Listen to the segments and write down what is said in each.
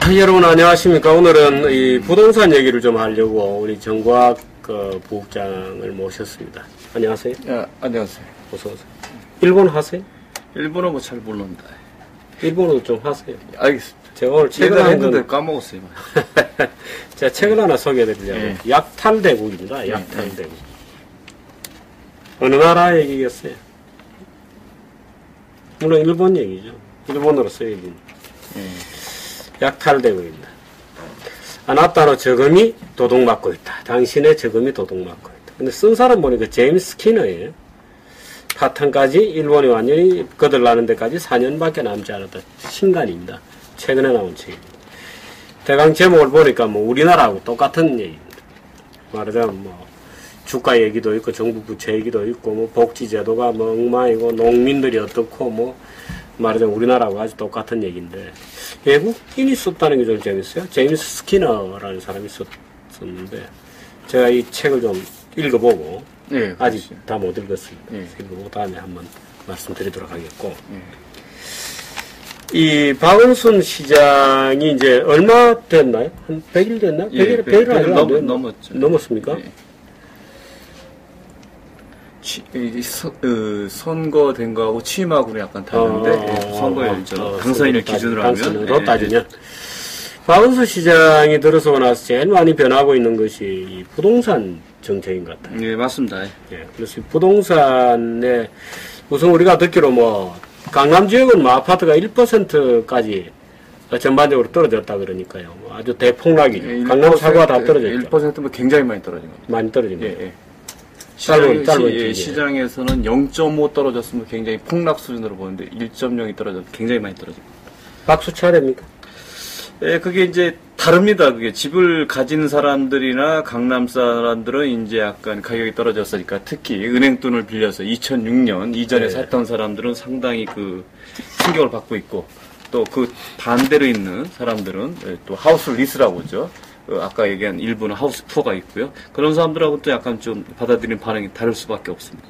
여러분 안녕하십니까. 오늘은 이 부동산 얘기를 좀 하려고 우리 정과학 부국장을 모셨습니다. 안녕하세요. 안녕하세요. 어서오세요. 일본어 하세요? 일본어 뭐 잘 모릅니다. 일본어도 좀 하세요. 알겠습니다. 제가 오늘 책을 예전에 한 건, 했는데 까먹었어요. 제가 책을 하나 소개해드리자면 예. 약탈대국입니다. 약탈대국. 어느 나라 얘기겠어요? 물론 일본 얘기죠. 일본어로 써야지. 약탈대국입니다. 아나타노 저금이 도둑맞고 있다. 당신의 저금이 도둑맞고 있다. 근데 쓴 사람 보니까 제임스 스키너예요. 파탄까지 일본이 완전히 거들나는 데까지 4년밖에 남지 않았다. 신간입니다. 최근에 나온 책입니다. 대강 제목을 보니까 뭐 우리나라하고 똑같은 얘기입니다. 말하자면 뭐 주가 얘기도 있고 정부 부채 얘기도 있고 뭐 복지제도가 뭐 엉망이고 농민들이 어떻고 뭐 말하자면 우리나라하고 아주 똑같은 얘기인데 외국인이 썼다는 게 좀 재밌어요. 제임스 스키너라는 사람이 썼는데 제가 이 책을 좀 읽어보고 네, 아직 다 못 읽었습니다. 네. 읽어보고 다음에 한번 말씀드리도록 하겠고 이 박은순 시장이 이제 얼마 됐나요? 한 100일 됐나? 100일, 100일 아니고 넘었죠. 넘었습니까? 네. 선거된 거하고 취임하고는 약간 다른데 선거에 당선인을 기준으로 당선으로 따지면 박은순 시장이 들어서고 나서 제일 많이 변하고 있는 것이 이 부동산 정책인 것 같아요. 네, 맞습니다. 예, 그래서 부동산에 우선 우리가 듣기로 뭐 강남 지역은 뭐 아파트가 1%까지 전반적으로 떨어졌다 그러니까요. 아주 대폭락이죠. 강남 사고가 다 떨어졌죠. 1%면 굉장히 많이 떨어진 겁니다. 많이 떨어진 거예요. 예. 짧은 시장에서는 0.5 떨어졌으면 굉장히 폭락 수준으로 보는데 1.0이 떨어져서 굉장히 많이 떨어집니다. 박수 쳐야 됩니까? 예, 그게 이제 다릅니다. 그게 집을 가진 사람들이나 강남 사람들은 이제 약간 가격이 떨어졌으니까 특히 은행 돈을 빌려서 2006년 이전에 네. 샀던 사람들은 상당히 그 충격을 받고 있고 또 그 반대로 있는 사람들은 또 하우스 리스라고 하죠. 아까 얘기한 일부는 하우스 푸어가 있고요. 그런 사람들하고 또 약간 좀 받아들이는 반응이 다를 수밖에 없습니다.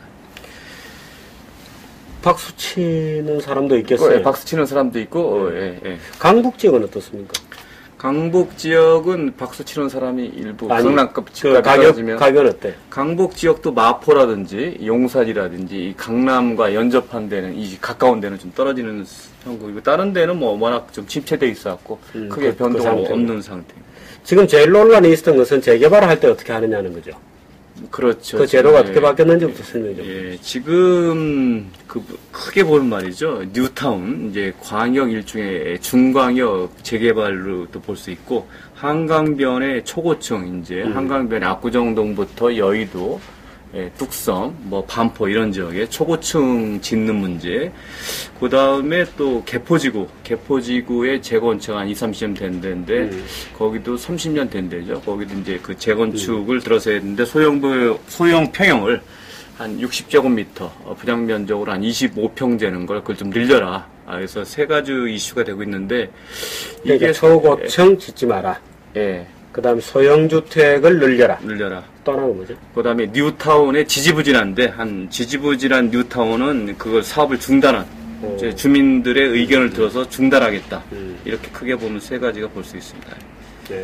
박수 치는 사람도 있겠어요. 박수 치는 사람도 있고, 강북 지역은 어떻습니까? 강북 지역은 박수 치는 사람이 일부 강남급 그 가격 어때? 강북 지역도 마포라든지 용산이라든지 이 강남과 연접한 데는 이 가까운 데는 좀 떨어지는 형국이고 다른 데는 뭐 워낙 좀 침체돼 있어갖고 크게 변동이 없는 상태입니다. 지금 제일 논란이 있었던 것은 재개발을 할 때 어떻게 하느냐는 거죠. 그렇죠. 그 제도가 어떻게 바뀌었는지부터 설명 좀. 예, 지금 크게 보는 말이죠. 뉴타운 이제 광역 일종의 중광역 재개발로 또 볼 수 있고 한강변의 초고층 이제 한강변의 압구정동부터 여의도, 뚝섬, 뭐 반포 이런 지역에 초고층 짓는 문제. 그 다음에 또 개포지구의 재건축 한 20-30년 된 데인데 거기도 30년 된 데죠. 거기도 이제 그 재건축을 들어서 했는데 소형 평형을 한 60제곱미터, 분양 면적으로 한 25평 되는 걸 그걸 좀 늘려라. 그래서 세 가지 이슈가 되고 있는데 이게 초고층 짓지 마라. 예. 그 다음에 소형주택을 늘려라. 또 하나가 뭐죠? 그 다음에 뉴타운에 지지부진한데, 지지부진한 뉴타운은 그걸 사업을 중단한, 이제 주민들의 의견을 들어서 중단하겠다. 이렇게 크게 보면 세 가지가 볼 수 있습니다. 네.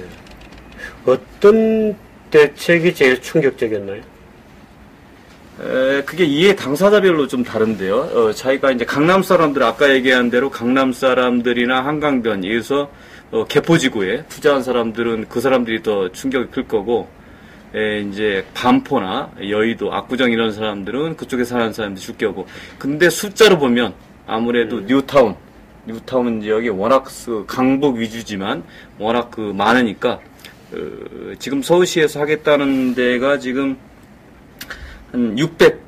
어떤 대책이 제일 충격적이었나요? 그게 이해 당사자별로 좀 다른데요. 자기가 이제 강남 사람들, 아까 얘기한 대로 강남 사람들이나 한강변, 여기서 개포지구에 투자한 사람들은 그 사람들이 더 충격이 클 거고, 이제 반포나 여의도, 압구정 이런 사람들은 그쪽에 사는 사람들이 죽게 오고. 근데 숫자로 보면 아무래도 뉴타운 지역이 워낙 강북 위주지만 워낙 많으니까 지금 서울시에서 하겠다는 데가 지금 한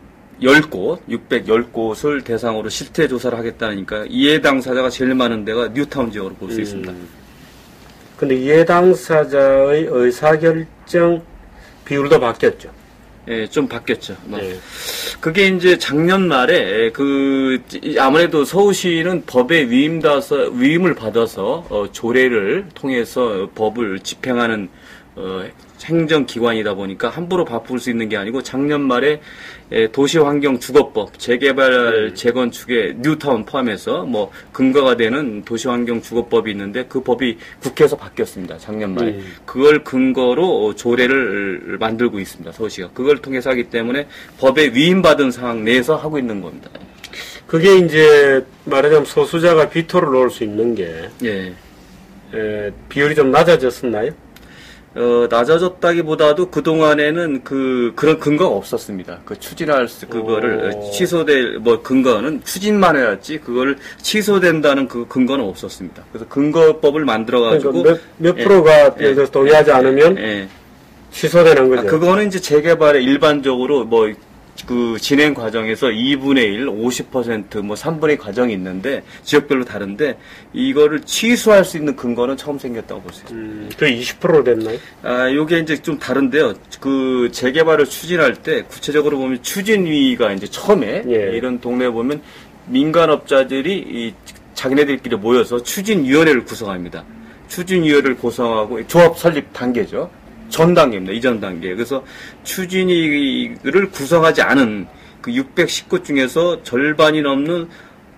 610곳을 대상으로 실태 조사를 하겠다니까 이해 당사자가 제일 많은 데가 뉴타운 지역으로 볼 수 있습니다. 근데 이해 당사자의 의사결정 비율도 바뀌었죠. 예, 좀 바뀌었죠. 그게 이제 작년 말에 아무래도 서울시는 법에 위임을 받아서 조례를 통해서 법을 집행하는 행정기관이다 보니까 함부로 바꿀 수 있는 게 아니고 작년 말에 도시환경주거법 재개발 재건축에 뉴타운 포함해서 뭐 근거가 되는 도시환경주거법이 있는데 그 법이 국회에서 바뀌었습니다. 작년 말에. 그걸 근거로 조례를 만들고 있습니다. 서울시가. 그걸 통해서 하기 때문에 법에 위임받은 상황 내에서 하고 있는 겁니다. 그게 이제 말하자면 소수자가 비토를 놓을 수 있는 게 예. 비율이 좀 낮아졌었나요? 낮아졌다기보다도 그동안에는 그런 근거가 없었습니다. 추진할 그거를 취소될, 근거는 추진만 해야지, 그걸 취소된다는 그 근거는 없었습니다. 그래서 근거법을 만들어가지고. 그러니까 몇 프로가 예를 들어서 동의하지 않으면 취소되는 거죠. 그거는 이제 재개발에 일반적으로 진행 과정에서 2분의 1, 50%, 3분의 1 과정이 있는데, 지역별로 다른데, 이거를 취소할 수 있는 근거는 처음 생겼다고 볼 수 있습니다. 그 20%로 됐나요? 요게 이제 좀 다른데요. 재개발을 추진할 때, 구체적으로 보면 추진위가 이제 처음에, 이런 동네에 보면 민간업자들이 자기네들끼리 모여서 추진위원회를 구성합니다. 추진위원회를 구성하고, 조합 설립 단계죠. 전 단계입니다. 이전 단계. 그래서 추진위를 구성하지 않은 그 619 중에서 절반이 넘는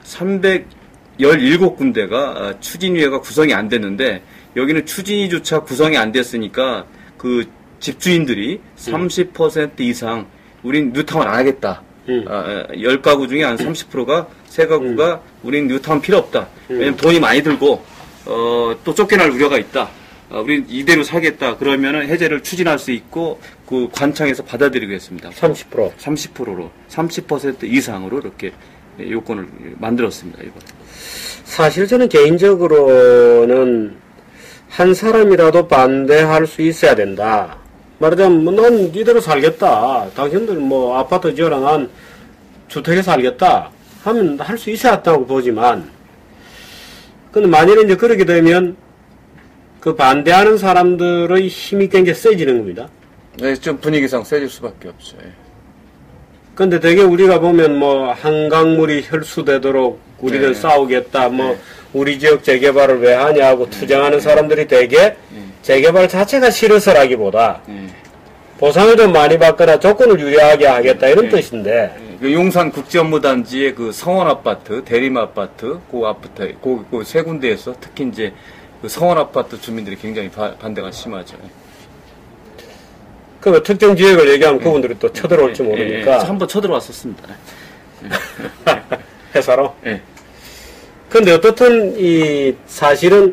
317군데가 추진위회가 구성이 안 됐는데, 여기는 추진위조차 구성이 안 됐으니까 그 집주인들이 30% 이상 우린 뉴타운 안 하겠다. 10가구 중에 한 30%가 3가구가 우린 뉴타운 필요 없다. 왜냐면 돈이 많이 들고 또 쫓겨날 우려가 있다. 우리 이대로 살겠다. 그러면은 해제를 추진할 수 있고 그 관청에서 받아들이겠습니다. 30%. 30%로 30% 이상으로 이렇게 요건을 만들었습니다. 이번에. 사실 저는 개인적으로는 한 사람이라도 반대할 수 있어야 된다. 말하자면 난 이대로 살겠다. 당신들 아파트 지어라 난 주택에 살겠다 하면 할 수 있어야 한다고 보지만, 근데 만일에 이제 그렇게 되면 그 반대하는 사람들의 힘이 굉장히 세지는 겁니다. 네, 좀 분위기상 세질 수밖에 없죠. 근데 되게 우리가 보면 한강물이 혈수되도록 우리는 싸우겠다, 우리 지역 재개발을 왜 하냐고 투쟁하는 사람들이 되게 재개발 자체가 싫어서라기보다 보상을 좀 많이 받거나 조건을 유리하게 하겠다 이런 뜻인데. 용산 국제업무단지의 그 성원 아파트, 대림 아파트, 그 세 군데에서 특히 이제 그 성원 아파트 주민들이 굉장히 반대가 심하죠. 그 특정 지역을 얘기하면 그분들이 또 쳐들어올지 모르니까. 한번 쳐들어왔었습니다. 회사로? 네. 근데 어떻든 사실은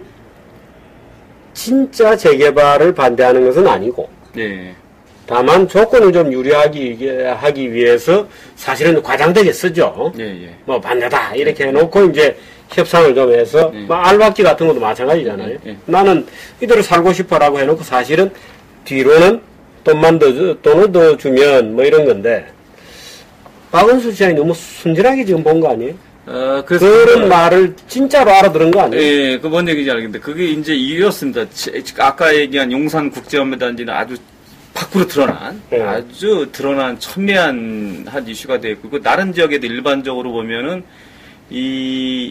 진짜 재개발을 반대하는 것은 아니고. 네. 다만 조건을 좀 유리하기 위해서 사실은 과장되게 쓰죠. 반대다 이렇게 해놓고 이제 협상을 좀 해서 알박기 같은 것도 마찬가지잖아요. 나는 이대로 살고 싶어라고 해놓고 사실은 뒤로는 돈을 더 주면 이런 건데, 박원순 시장이 너무 순진하게 지금 본 거 아니에요? 그런 말을 진짜로 알아들은 거 아니에요? 예, 뭔 얘기인지 알겠는데 그게 이제 이렇습니다. 아까 얘기한 용산국제업무단지는 아주 밖으로 드러난, 아주 드러난 첨예한 한 이슈가 되어 있고, 다른 지역에도 일반적으로 보면은 이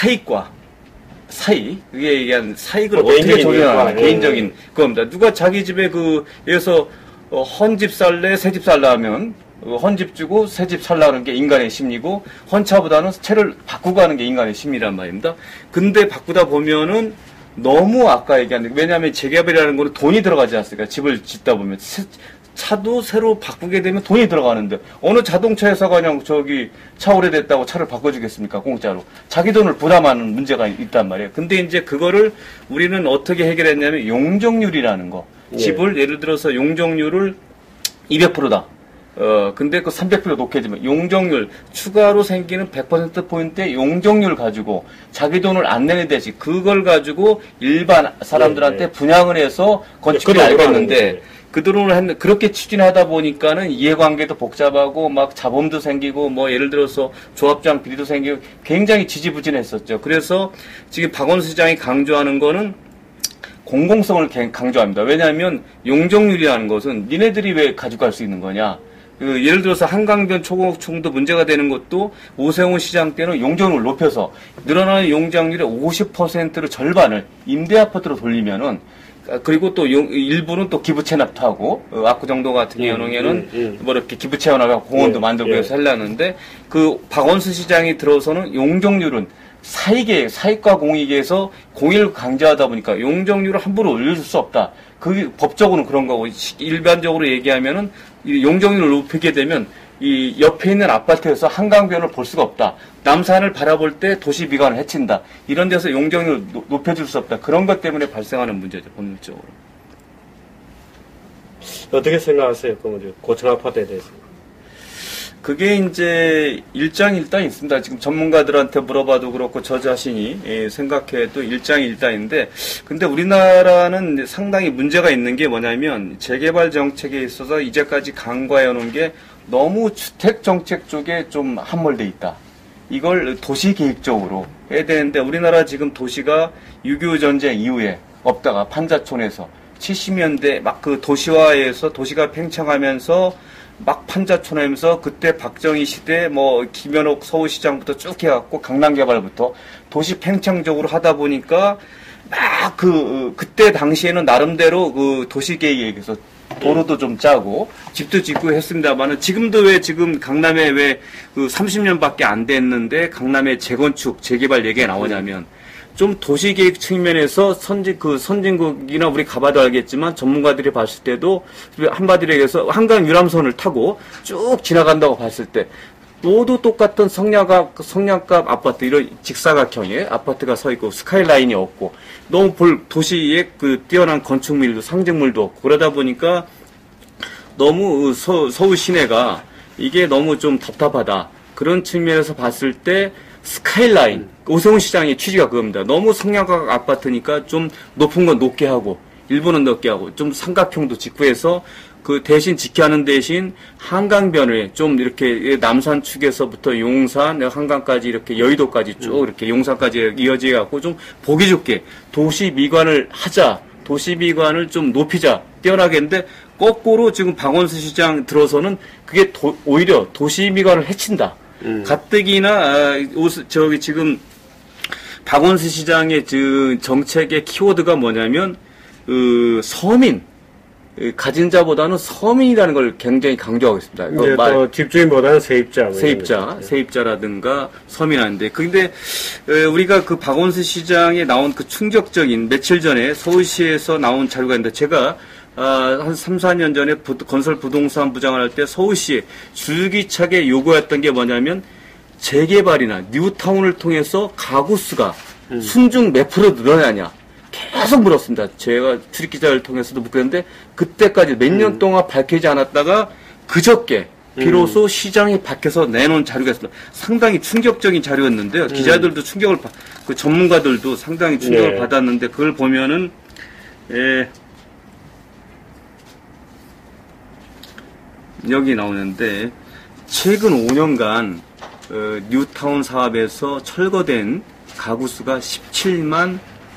그게 얘기한 사익을 어떻게 조정하는 개인적인 겁니다. 누가 자기 집에 여기서 헌집 살래, 새집 살래 하면 헌집 주고 새집 살라는 게 인간의 심리고, 헌차보다는 채를 바꾸고 하는 게 인간의 심리란 말입니다. 근데 바꾸다 보면은 너무 아까 얘기한, 왜냐하면 재개발이라는 거는 돈이 들어가지 않습니까? 집을 짓다 보면 차도 새로 바꾸게 되면 돈이 들어가는데, 어느 자동차 회사가 그냥 차 오래됐다고 차를 바꿔주겠습니까? 공짜로. 자기 돈을 부담하는 문제가 있단 말이에요. 근데 이제 그거를 우리는 어떻게 해결했냐면 용적률이라는 거. 집을 예를 들어서 용적률을 200%다. 근데 300% 높게지만 용적률, 추가로 생기는 100%포인트의 용적률 가지고 자기 돈을 안 내는 대신 그걸 가지고 일반 사람들한테 분양을 해서 건축을 알겠는데, 그렇게 추진하다 보니까는 이해관계도 복잡하고 자본도 생기고 예를 들어서 조합장 비리도 생기고 굉장히 지지부진했었죠. 그래서 지금 박원순 시장이 강조하는 거는 공공성을 강조합니다. 왜냐하면 용적률이라는 것은 니네들이 왜 가져갈 수 있는 거냐. 예를 들어서 한강변 초고층도 문제가 되는 것도 오세훈 시장 때는 용적률을 높여서 늘어나는 용적률의 50%를 절반을 임대아파트로 돌리면은 그리고 또 일부는 또 기부 체납도 하고 압구정도 같은 경우에는 뭐 이렇게 기부 체납하고 공원도 만들고 해서 하려는데 그 박원순 시장이 들어서는 용적률은 사익과 공익에서 공익을 강조하다 보니까 용적률을 함부로 올려줄 수 없다. 그게 법적으로는 그런 거고 일반적으로 얘기하면은 이 용적률을 높이게 되면 이 옆에 있는 아파트에서 한강변을 볼 수가 없다. 남산을 바라볼 때 도시 미관을 해친다. 이런 데서 용적률을 높여줄 수 없다. 그런 것 때문에 발생하는 문제죠, 법률적으로. 어떻게 생각하세요? 그 고층 아파트에 대해서? 그게 이제 일장일단이 있습니다. 지금 전문가들한테 물어봐도 그렇고 저 자신이 생각해도 일장일단인데, 근데 우리나라는 상당히 문제가 있는 게 뭐냐면 재개발 정책에 있어서 이제까지 간과해 놓은 게 너무 주택 정책 쪽에 좀 함몰돼 있다. 이걸 도시 계획적으로 해야 되는데 우리나라 지금 도시가 6.25 전쟁 이후에 없다가 판자촌에서 70년대 막 그 도시화에서 도시가 팽창하면서 막 판자촌하면서 그때 박정희 시대 뭐 김현옥 서울시장부터 쭉 해갖고 강남 개발부터 도시 팽창적으로 하다 보니까 막 그때 당시에는 나름대로 그 도시 계획에서 도로도 좀 짜고 집도 짓고 했습니다만은 지금도 왜 지금 강남에 왜 그 30년밖에 안 됐는데 강남의 재건축 재개발 얘기가 나오냐면 좀 도시계획 측면에서 선진국이나 우리 가봐도 알겠지만 전문가들이 봤을 때도 한마디로 얘기해서 한강 유람선을 타고 쭉 지나간다고 봤을 때 모두 똑같은 성냥갑 아파트, 이런 직사각형의 아파트가 서 있고 스카이라인이 없고 너무 도시의 그 뛰어난 건축물도 상징물도 없고 그러다 보니까 너무 서울 시내가 이게 너무 좀 답답하다. 그런 측면에서 봤을 때 스카이라인, 오세훈 시장의 취지가 그겁니다. 너무 성냥갑 아파트니까 좀 높은 건 높게 하고 일부는 높게 하고 좀 삼각형도 짓고 해서 그 대신 짓게 하는 대신 한강변을 좀 이렇게 남산 축에서부터 용산, 한강까지 이렇게 여의도까지 쭉 이렇게 용산까지 이어져 갖고 좀 보기 좋게 도시 미관을 하자. 도시 미관을 좀 높이자. 뛰어나게 했는데 거꾸로 지금 박원순 시장 들어서는 그게 오히려 도시 미관을 해친다. 가뜩이나 지금 박원순 시장의 정책의 키워드가 뭐냐면 서민 가진 자보다는 서민이라는 걸 굉장히 강조하고 있습니다. 이제 또 집주인보다는 세입자. 세입자라든가 서민한데. 근데 우리가 그 박원순 시장에 나온 그 충격적인 며칠 전에 서울시에서 나온 자료가 있는데 제가 한 3, 4년 전에 건설 부동산 부장을 할 때 서울시에 줄기차게 요구했던 게 뭐냐면 재개발이나 뉴타운을 통해서 가구 수가 순중 몇 프로 늘어나냐. 계속 물었습니다. 제가 출입기자를 통해서도 묻겠는데 그때까지 몇 년 동안 밝히지 않았다가 그저께 비로소 시장이 밖에서 내놓은 자료가 있습니다. 상당히 충격적인 자료였는데요. 기자들도 그 전문가들도 상당히 충격을 받았는데 그걸 보면은 여기 나오는데 최근 5년간 뉴타운 사업에서 철거된 가구 수가 17만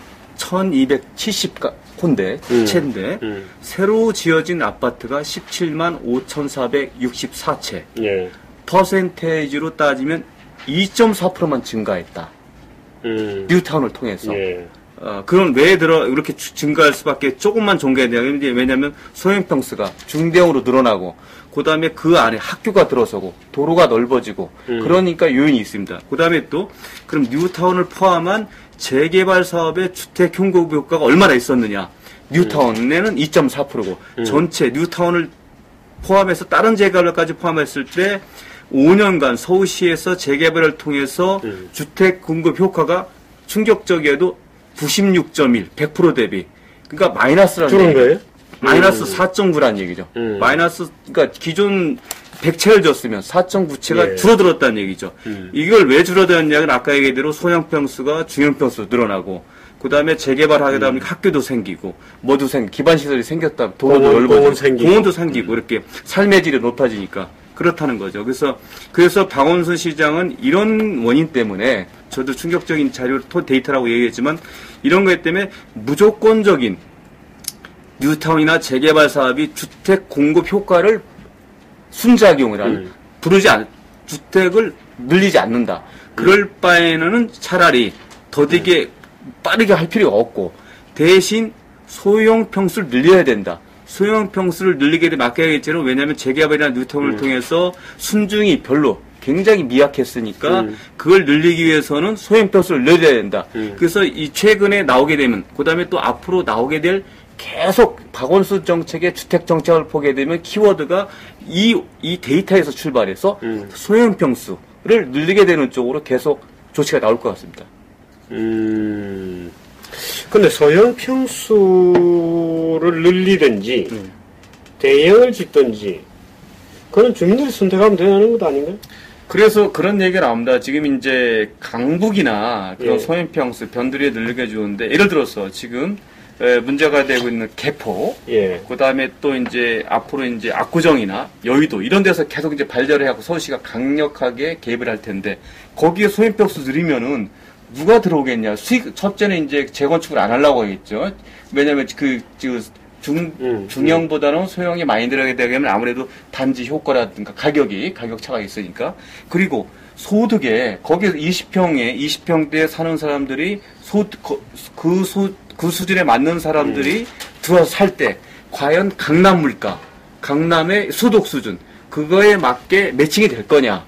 1270호인데 채인데 새로 지어진 아파트가 17만 5464채. 퍼센테이지로 따지면 2.4%만 증가했다. 뉴타운을 통해서. 그럼 왜 이렇게 증가할 수밖에 조금만 증가해야 되냐. 왜냐면 소형평수가 중대형으로 늘어나고, 그 다음에 그 안에 학교가 들어서고, 도로가 넓어지고, 그러니까 요인이 있습니다. 그 다음에 또, 그럼 뉴타운을 포함한 재개발 사업의 주택 공급 효과가 얼마나 있었느냐. 뉴타운에는 2.4%고, 전체 뉴타운을 포함해서 다른 재개발까지 포함했을 때, 5년간 서울시에서 재개발을 통해서 주택 공급 효과가 충격적이어도 96.1, 100% 대비. 그러니까 마이너스라는 줄은 거예요? 마이너스 4.9라는 얘기죠. 마이너스, 그러니까 기존 100채를 줬으면 4.9채가 줄어들었다는 얘기죠. 이걸 왜 줄어들었냐면 아까 얘기대로 소형평수가 중형평수 늘어나고, 그 다음에 재개발하다 보니까 학교도 생기고, 뭐도 기반시설이 생겼다. 도로도 넓어지고, 공원도 생기고, 이렇게 삶의 질이 높아지니까. 그렇다는 거죠. 그래서 박원순 시장은 이런 원인 때문에, 저도 충격적인 데이터라고 얘기했지만, 이런 것 때문에 무조건적인 뉴타운이나 재개발 사업이 주택 공급 효과를 순작용이라는, 주택을 늘리지 않는다. 그럴 바에는 차라리 더디게 빠르게 할 필요가 없고, 대신 소유형 평수를 늘려야 된다. 소유형 평수를 늘리게 되면 아까 얘기했지만 왜냐하면 재개발이나 뉴타운을 통해서 순증이 별로 굉장히 미약했으니까 그걸 늘리기 위해서는 소유형 평수를 늘려야 된다. 그래서 이 최근에 나오게 되면 그다음에 또 앞으로 나오게 될 계속 박원순 정책의 주택 정책을 보게 되면 키워드가 이 데이터에서 출발해서 소형 평수를 늘리게 되는 쪽으로 계속 조치가 나올 것 같습니다. 근데 소형 평수를 늘리든지 대형을 짓든지 그건 주민들이 선택하면 되는 것 아닌가요? 그래서 그런 얘기가 나옵니다. 지금 이제 강북이나 그런 소형 평수 변두리에 늘리게 주는데 예를 들어서 지금 문제가 되고 있는 개포, 그 다음에 또 이제 앞으로 이제 압구정이나 여의도 이런 데서 계속 이제 발전을 하고 서울시가 강력하게 개입을 할 텐데 거기에 소형평수 늘리면은 누가 들어오겠냐? 첫째는 이제 재건축을 안 하려고 하겠죠. 왜냐면 중형보다는 소형이 많이 들어가게 되면 아무래도 단지 효과라든가 가격 차가 있으니까. 그리고 소득에 거기서 20평대에 사는 사람들이 그 수준에 맞는 사람들이 들어서 살 때 과연 강남 물가, 강남의 소득 수준 그거에 맞게 매칭이 될 거냐?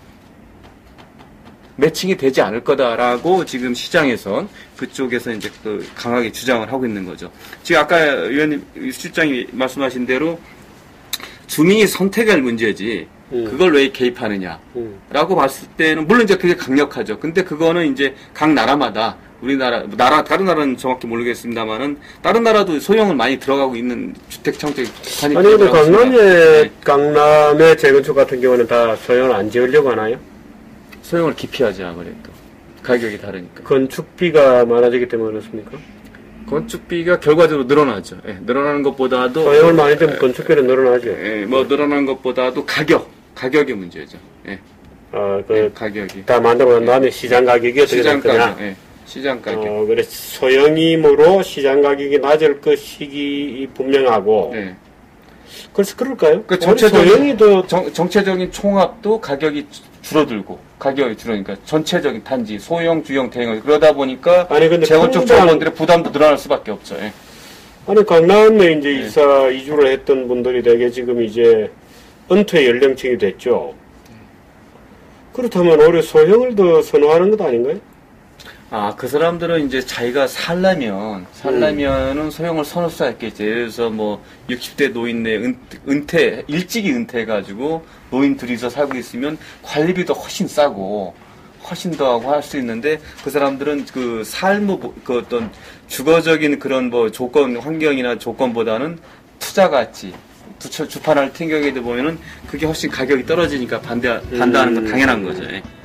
매칭이 되지 않을 거다라고 지금 시장에선 그쪽에서 이제 강하게 주장을 하고 있는 거죠. 지금 아까 의원님 실장이 말씀하신 대로 주민이 선택할 문제지 그걸 왜 개입하느냐라고 봤을 때는 물론 이제 그게 강력하죠. 근데 그거는 이제 각 나라마다 우리나라 다른 나라는 정확히 모르겠습니다만은 다른 나라도 소형은 많이 들어가고 있는 주택 정책 아니 근데 강남의 재건축 같은 경우는 다 소형을 안 지으려고 하나요? 소형을 기피하지 아무래도 가격이 다르니까. 건축비가 많아지기 때문에 그렇습니까? 건축비가 결과적으로 늘어나죠. 늘어나는 것보다도 소형을 많이 되면 건축비는 늘어나죠. 늘어나는 것보다도 가격의 문제죠. 가격이 다 만들고 난 다음에 시장 가격이 어떻게 될 거냐? 시장 가격. 그래 소형이므로 시장 가격이 낮을 것이 분명하고. 그래서 그럴까요? 전체적인 정체적인 총합도 가격이 줄어들고 가격이 줄으니까 전체적인 단지 소형, 주형, 대형 그러다 보니까 근데 재건축 조합원들의 부담도 늘어날 수밖에 없죠. 아니 강남에 이제 이주를 했던 분들이 되게 지금 이제 은퇴 연령층이 됐죠. 그렇다면 오히려 소형을 더 선호하는 것 아닌가요? 그 사람들은 이제 자기가 살려면은 소형을 선호할 수 있겠지. 예를 들어서 뭐 60대 노인네 일찍이 은퇴해가지고 노인 둘이서 살고 있으면 관리비도 훨씬 싸고 훨씬 더하고 할 수 있는데 그 사람들은 그 어떤 주거적인 그런 뭐 환경이나 조건보다는 투자 가치, 주판을 튕겨게 되 보면은 그게 훨씬 가격이 떨어지니까 반대하는 건 당연한 거죠.